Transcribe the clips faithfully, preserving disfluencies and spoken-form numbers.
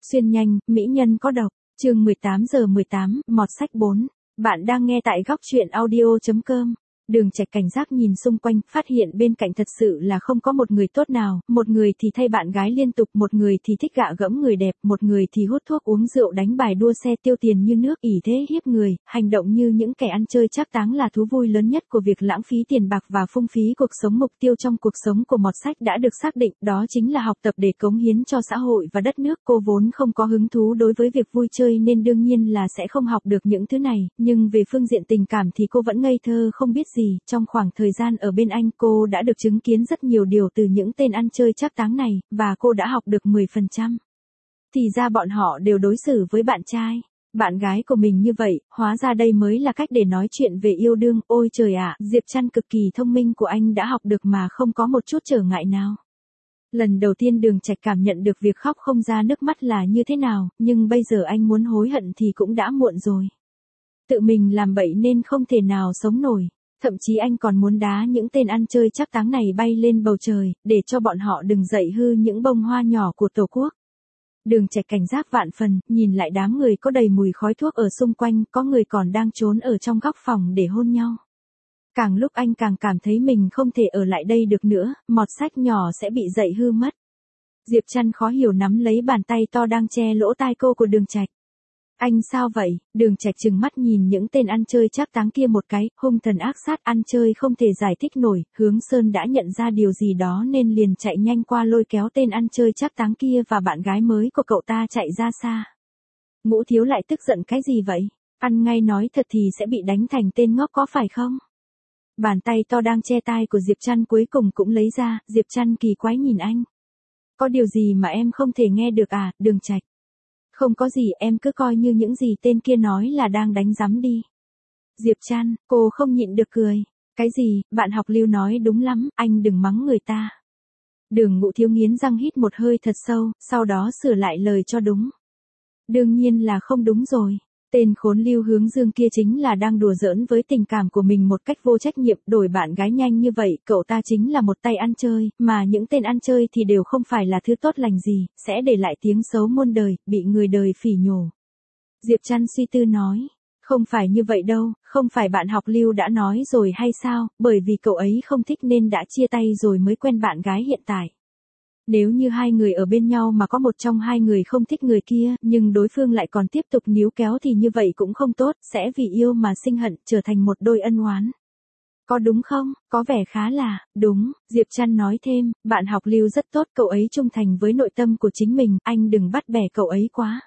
Xuyên nhanh, mỹ nhân có độc. Chương mười tám giờ mười tám, mọt sách bốn. Bạn đang nghe tại góc truyện audio chấm com. Đường Trạch cảnh giác nhìn xung quanh, phát hiện bên cạnh thật sự là không có một người tốt nào, một người thì thay bạn gái liên tục, một người thì thích gạ gẫm người đẹp, một người thì hút thuốc uống rượu đánh bài đua xe tiêu tiền như nước, ỷ thế hiếp người, hành động như những kẻ ăn chơi trác táng là thú vui lớn nhất của việc lãng phí tiền bạc và phung phí cuộc sống. Mục tiêu trong cuộc sống của Mọt Sách đã được xác định, đó chính là học tập để cống hiến cho xã hội và đất nước. Cô vốn không có hứng thú đối với việc vui chơi nên đương nhiên là sẽ không học được những thứ này, nhưng về phương diện tình cảm thì cô vẫn ngây thơ không biết gì. Trong khoảng thời gian ở bên anh, cô đã được chứng kiến rất nhiều điều từ những tên ăn chơi trác táng này, và cô đã học được mười phần trăm. Thì ra bọn họ đều đối xử với bạn trai, bạn gái của mình như vậy, hóa ra đây mới là cách để nói chuyện về yêu đương. Ôi trời ạ, Diệp Trăn cực kỳ thông minh của anh đã học được mà không có một chút trở ngại nào. Lần đầu tiên Đường Trạch cảm nhận được việc khóc không ra nước mắt là như thế nào, nhưng bây giờ anh muốn hối hận thì cũng đã muộn rồi. Tự mình làm bậy nên không thể nào sống nổi. Thậm chí anh còn muốn đá những tên ăn chơi trác táng này bay lên bầu trời, để cho bọn họ đừng dậy hư những bông hoa nhỏ của Tổ quốc. Đường Trạch cảnh giác vạn phần, nhìn lại đám người có đầy mùi khói thuốc ở xung quanh, có người còn đang trốn ở trong góc phòng để hôn nhau. Càng lúc anh càng cảm thấy mình không thể ở lại đây được nữa, Mọt Sách nhỏ sẽ bị dậy hư mất. Diệp Trăn khó hiểu nắm lấy bàn tay to đang che lỗ tai cô của Đường Trạch. Anh sao vậy? Đường Trạch trừng mắt nhìn những tên ăn chơi trác táng kia một cái, hung thần ác sát, ăn chơi không thể giải thích nổi. Hướng Sơn đã nhận ra điều gì đó nên liền chạy nhanh qua lôi kéo tên ăn chơi trác táng kia và bạn gái mới của cậu ta chạy ra xa. Ngũ Thiếu lại tức giận cái gì vậy? Ăn ngay nói thật thì sẽ bị đánh thành tên ngốc có phải không? Bàn tay to đang che tai của Diệp Trăn cuối cùng cũng lấy ra. Diệp Trăn kỳ quái nhìn anh. Có điều gì mà em không thể nghe được à, Đường Trạch? Không có gì, em cứ coi như những gì tên kia nói là đang đánh giấm đi. Diệp Trăn, cô không nhịn được cười. Cái gì, bạn học Lưu nói đúng lắm, anh đừng mắng người ta. Đường Ngũ Thiếu nghiến răng hít một hơi thật sâu, sau đó sửa lại lời cho đúng. Đương nhiên là không đúng rồi. Tên khốn Lưu Hướng Dương kia chính là đang đùa giỡn với tình cảm của mình một cách vô trách nhiệm, đổi bạn gái nhanh như vậy, cậu ta chính là một tay ăn chơi, mà những tên ăn chơi thì đều không phải là thứ tốt lành gì, sẽ để lại tiếng xấu muôn đời, bị người đời phỉ nhổ. Diệp Trăn suy tư nói, không phải như vậy đâu, không phải bạn học Lưu đã nói rồi hay sao, bởi vì cậu ấy không thích nên đã chia tay rồi mới quen bạn gái hiện tại. Nếu như hai người ở bên nhau mà có một trong hai người không thích người kia, nhưng đối phương lại còn tiếp tục níu kéo thì như vậy cũng không tốt, sẽ vì yêu mà sinh hận, trở thành một đôi ân oán. Có đúng không? Có vẻ khá là, đúng, Diệp Trăn nói thêm, bạn học Lưu rất tốt, cậu ấy trung thành với nội tâm của chính mình, anh đừng bắt bẻ cậu ấy quá.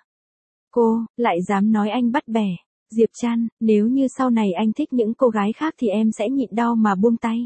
Cô, lại dám nói anh bắt bẻ. Diệp Trăn, nếu như sau này anh thích những cô gái khác thì em sẽ nhịn đau mà buông tay.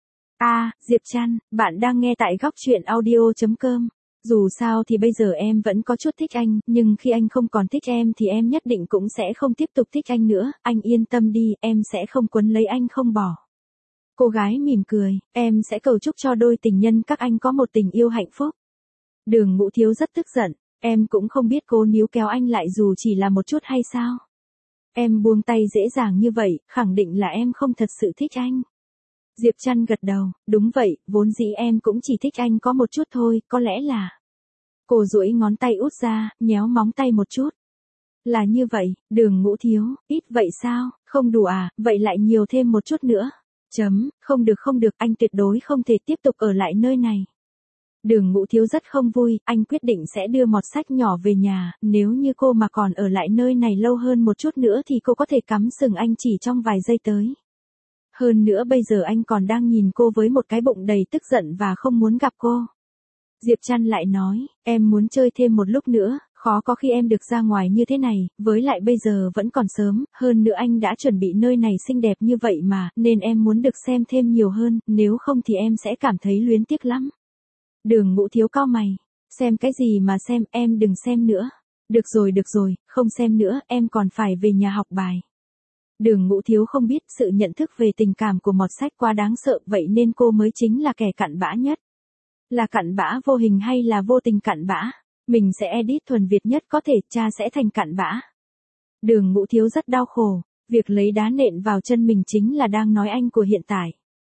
À, Diệp Trăn, bạn đang nghe tại góc truyện audio chấm com. Dù sao thì bây giờ em vẫn có chút thích anh, nhưng khi anh không còn thích em thì em nhất định cũng sẽ không tiếp tục thích anh nữa, anh yên tâm đi, em sẽ không quấn lấy anh không bỏ. Cô gái mỉm cười, em sẽ cầu chúc cho đôi tình nhân các anh có một tình yêu hạnh phúc. Đường Ngũ Thiếu rất tức giận, em cũng không biết cố níu kéo anh lại dù chỉ là một chút hay sao? Em buông tay dễ dàng như vậy, khẳng định là em không thật sự thích anh. Diệp Trăn gật đầu, đúng vậy, vốn dĩ em cũng chỉ thích anh có một chút thôi, có lẽ là. Cô duỗi ngón tay út ra, nhéo móng tay một chút. Là như vậy, Đường Ngũ Thiếu, ít vậy sao, không đủ à, vậy lại nhiều thêm một chút nữa. Chấm, không được không được, anh tuyệt đối không thể tiếp tục ở lại nơi này. Đường Ngũ Thiếu rất không vui, anh quyết định sẽ đưa Mọt Sách nhỏ về nhà, nếu như cô mà còn ở lại nơi này lâu hơn một chút nữa thì cô có thể cắm sừng anh chỉ trong vài giây tới. Hơn nữa bây giờ anh còn đang nhìn cô với một cái bụng đầy tức giận và không muốn gặp cô. Diệp Trăn lại nói, em muốn chơi thêm một lúc nữa, khó có khi em được ra ngoài như thế này, với lại bây giờ vẫn còn sớm, hơn nữa anh đã chuẩn bị nơi này xinh đẹp như vậy mà, nên em muốn được xem thêm nhiều hơn, nếu không thì em sẽ cảm thấy luyến tiếc lắm. Đường Ngũ Thiếu cau mày, xem cái gì mà xem, em đừng xem nữa. Được rồi được rồi, không xem nữa, em còn phải về nhà học bài. Đường Ngũ Thiếu không biết sự nhận thức về tình cảm của Mọt Sách quá đáng sợ, vậy nên cô mới chính là kẻ cặn bã nhất. Là cặn bã vô hình hay là vô tình cặn bã? Mình sẽ edit thuần Việt nhất có thể, cha sẽ thành cặn bã. Đường Ngũ Thiếu rất đau khổ, việc lấy đá nện vào chân mình chính là đang nói anh của hiện tại.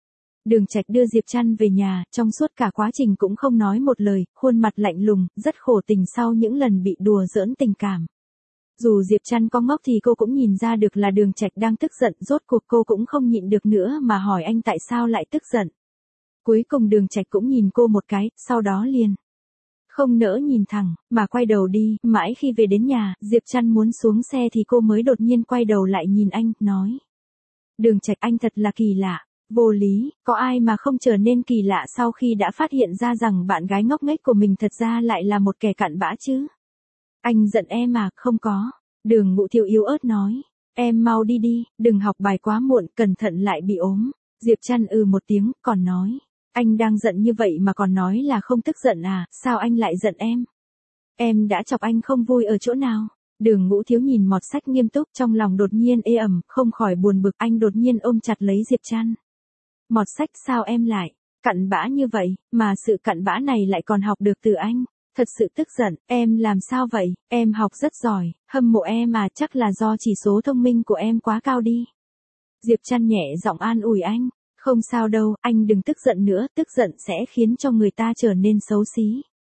Đường Trạch đưa Diệp Trăn về nhà, trong suốt cả quá trình cũng không nói một lời, khuôn mặt lạnh lùng, rất khổ tình sau những lần bị đùa giỡn tình cảm. Dù Diệp Trăn có ngốc thì cô cũng nhìn ra được là Đường Trạch đang tức giận, rốt cuộc cô cũng không nhịn được nữa mà hỏi anh tại sao lại tức giận. Cuối cùng Đường Trạch cũng nhìn cô một cái, sau đó liền không nỡ nhìn thẳng, mà quay đầu đi, mãi khi về đến nhà, Diệp Trăn muốn xuống xe thì cô mới đột nhiên quay đầu lại nhìn anh, nói. Đường Trạch, anh thật là kỳ lạ, vô lý, có ai mà không trở nên kỳ lạ sau khi đã phát hiện ra rằng bạn gái ngốc nghếch của mình thật ra lại là một kẻ cặn bã chứ? Anh giận em à? Không có. Đường Ngũ Thiếu yếu ớt nói. Em mau đi đi, đừng học bài quá muộn, cẩn thận lại bị ốm. Diệp Trăn ừ một tiếng, còn nói. Anh đang giận như vậy mà còn nói là không tức giận à, sao anh lại giận em? Em đã chọc anh không vui ở chỗ nào? Đường Ngũ Thiếu nhìn mọt sách nghiêm túc, trong lòng đột nhiên ê ẩm, không khỏi buồn bực, anh đột nhiên ôm chặt lấy Diệp Trăn. Mọt sách, sao em lại cặn bã như vậy, mà sự cặn bã này lại còn học được từ anh? Thật sự tức giận, em làm sao vậy? Em học rất giỏi, hâm mộ em à, chắc là do chỉ số thông minh của em quá cao đi. Diệp Trăn nhẹ giọng an ủi anh. Không sao đâu, anh đừng tức giận nữa, tức giận sẽ khiến cho người ta trở nên xấu xí.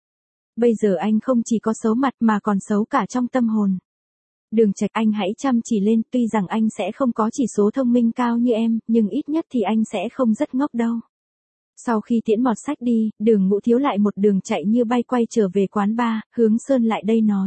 Bây giờ anh không chỉ có xấu mặt mà còn xấu cả trong tâm hồn. Đường Trạch, anh hãy chăm chỉ lên, tuy rằng anh sẽ không có chỉ số thông minh cao như em, nhưng ít nhất thì anh sẽ không rất ngốc đâu. Sau khi tiễn mọt sách đi, Đường Ngũ Thiếu lại một đường chạy như bay quay trở về quán bar, Hướng Sơn lại đây nói.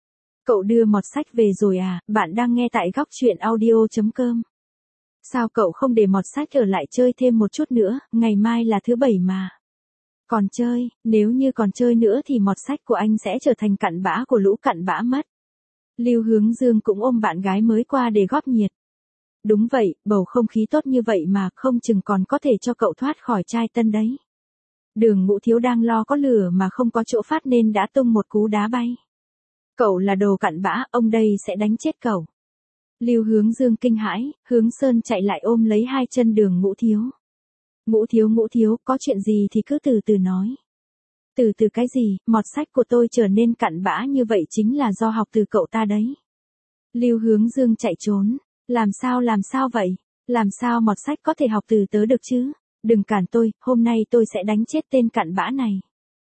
Cậu đưa mọt sách về rồi à, bạn đang nghe tại góc truyện audio chấm com. Sao cậu không để mọt sách ở lại chơi thêm một chút nữa, ngày mai là thứ bảy mà. Còn chơi, nếu như còn chơi nữa thì mọt sách của anh sẽ trở thành cặn bã của lũ cặn bã mất. Lưu Hướng Dương cũng ôm bạn gái mới qua để góp nhiệt. Đúng vậy, bầu không khí tốt như vậy mà không chừng còn có thể cho cậu thoát khỏi trai tân đấy. Đường Ngũ Thiếu đang lo có lửa mà không có chỗ phát nên đã tung một cú đá bay. Cậu là đồ cặn bã, ông đây sẽ đánh chết cậu. Lưu Hướng Dương kinh hãi, Hướng Sơn chạy lại ôm lấy hai chân Đường Ngũ Thiếu. Ngũ Thiếu Ngũ Thiếu, có chuyện gì thì cứ từ từ nói. Từ từ cái gì, mọt sách của tôi trở nên cặn bã như vậy chính là do học từ cậu ta đấy. Lưu Hướng Dương chạy trốn. Làm sao làm sao vậy? Làm sao mọt sách có thể học từ tớ được chứ? Đừng cản tôi, hôm nay tôi sẽ đánh chết tên cặn bã này.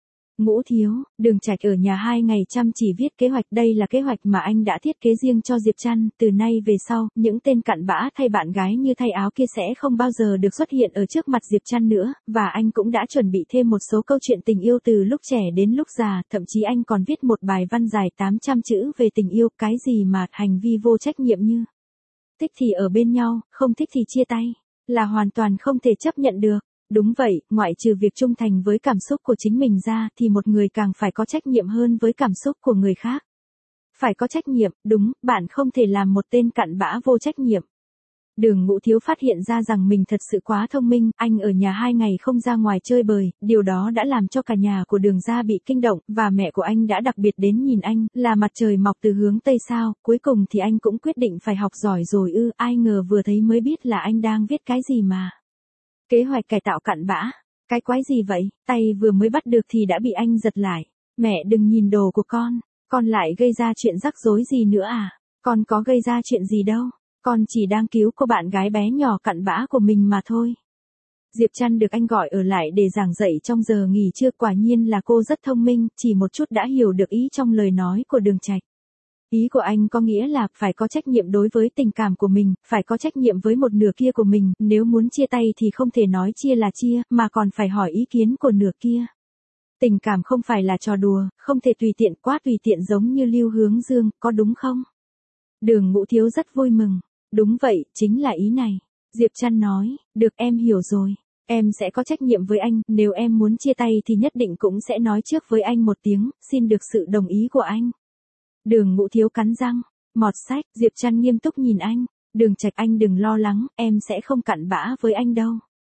Ngũ Thiếu, Đường Trạch ở nhà hai ngày chăm chỉ viết kế hoạch, đây là kế hoạch mà anh đã thiết kế riêng cho Diệp Trăn, từ nay về sau, những tên cặn bã thay bạn gái như thay áo kia sẽ không bao giờ được xuất hiện ở trước mặt Diệp Trăn nữa, và anh cũng đã chuẩn bị thêm một số câu chuyện tình yêu từ lúc trẻ đến lúc già, thậm chí anh còn viết một bài văn dài tám trăm chữ về tình yêu, cái gì mà hành vi vô trách nhiệm như thích thì ở bên nhau, không thích thì chia tay, là hoàn toàn không thể chấp nhận được. Đúng vậy, ngoại trừ việc trung thành với cảm xúc của chính mình ra thì một người càng phải có trách nhiệm hơn với cảm xúc của người khác. Phải có trách nhiệm, đúng, bạn không thể làm một tên cặn bã vô trách nhiệm. Đường Ngũ Thiếu phát hiện ra rằng mình thật sự quá thông minh, anh ở nhà hai ngày không ra ngoài chơi bời, điều đó đã làm cho cả nhà của Đường gia bị kinh động, và mẹ của anh đã đặc biệt đến nhìn anh, là mặt trời mọc từ hướng Tây sao, cuối cùng thì anh cũng quyết định phải học giỏi rồi ư, ai ngờ vừa thấy mới biết là anh đang viết cái gì mà. Kế hoạch cải tạo cặn bã, cái quái gì vậy, tay vừa mới bắt được thì đã bị anh giật lại. Mẹ đừng nhìn đồ của con, con lại gây ra chuyện rắc rối gì nữa à, con có gây ra chuyện gì đâu. Con chỉ đang cứu cô bạn gái bé nhỏ cặn bã của mình mà thôi. Diệp Trăn được anh gọi ở lại để giảng dạy trong giờ nghỉ trưa, quả nhiên là cô rất thông minh, chỉ một chút đã hiểu được ý trong lời nói của Đường Trạch. Ý của anh có nghĩa là phải có trách nhiệm đối với tình cảm của mình, phải có trách nhiệm với một nửa kia của mình, nếu muốn chia tay thì không thể nói chia là chia, mà còn phải hỏi ý kiến của nửa kia. Tình cảm không phải là trò đùa, không thể tùy tiện quá tùy tiện giống như Lưu Hướng Dương, có đúng không? Đường Ngũ Thiếu rất vui mừng. Đúng vậy, chính là ý này. Diệp Trăn nói, được em hiểu rồi. Em sẽ có trách nhiệm với anh, nếu em muốn chia tay thì nhất định cũng sẽ nói trước với anh một tiếng, xin được sự đồng ý của anh. Đường Ngũ Thiếu cắn răng, mọt sách, Diệp Trăn nghiêm túc nhìn anh. Đường Trạch, anh đừng lo lắng, em sẽ không cặn bã với anh đâu.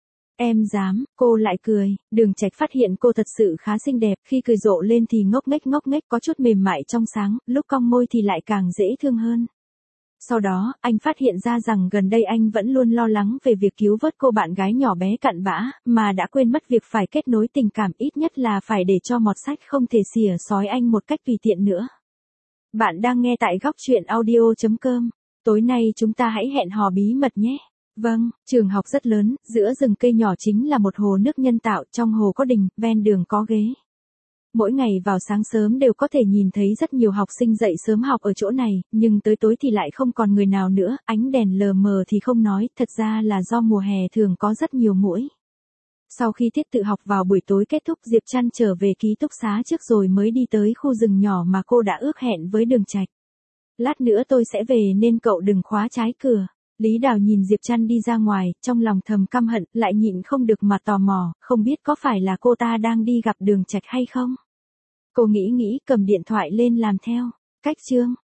Em dám, cô lại cười. Đường Trạch phát hiện cô thật sự khá xinh đẹp, khi cười rộ lên thì ngốc nghếch ngốc nghếch có chút mềm mại trong sáng, lúc cong môi thì lại càng dễ thương hơn. Sau đó, anh phát hiện ra rằng gần đây anh vẫn luôn lo lắng về việc cứu vớt cô bạn gái nhỏ bé cặn bã, mà đã quên mất việc phải kết nối tình cảm, ít nhất là phải để cho mọt sách không thể xỉa xói anh một cách tùy tiện nữa. Bạn đang nghe tại góc truyện audio chấm com. Tối nay chúng ta hãy hẹn hò bí mật nhé. Vâng, trường học rất lớn, giữa rừng cây nhỏ chính là một hồ nước nhân tạo, trong hồ có đình, ven đường có ghế. Mỗi ngày vào sáng sớm đều có thể nhìn thấy rất nhiều học sinh dậy sớm học ở chỗ này, nhưng tới tối thì lại không còn người nào nữa, ánh đèn lờ mờ thì không nói, thật ra là do mùa hè thường có rất nhiều muỗi. Sau khi tiết tự học vào buổi tối kết thúc, Diệp Trăn trở về ký túc xá trước rồi mới đi tới khu rừng nhỏ mà cô đã ước hẹn với Đường Trạch. Lát nữa tôi sẽ về nên cậu đừng khóa trái cửa. Lý Đào nhìn Diệp Trăn đi ra ngoài, trong lòng thầm căm hận, lại nhịn không được mà tò mò, không biết có phải là cô ta đang đi gặp Đường Trạch hay không? Cô nghĩ nghĩ cầm điện thoại lên làm theo. Cách chương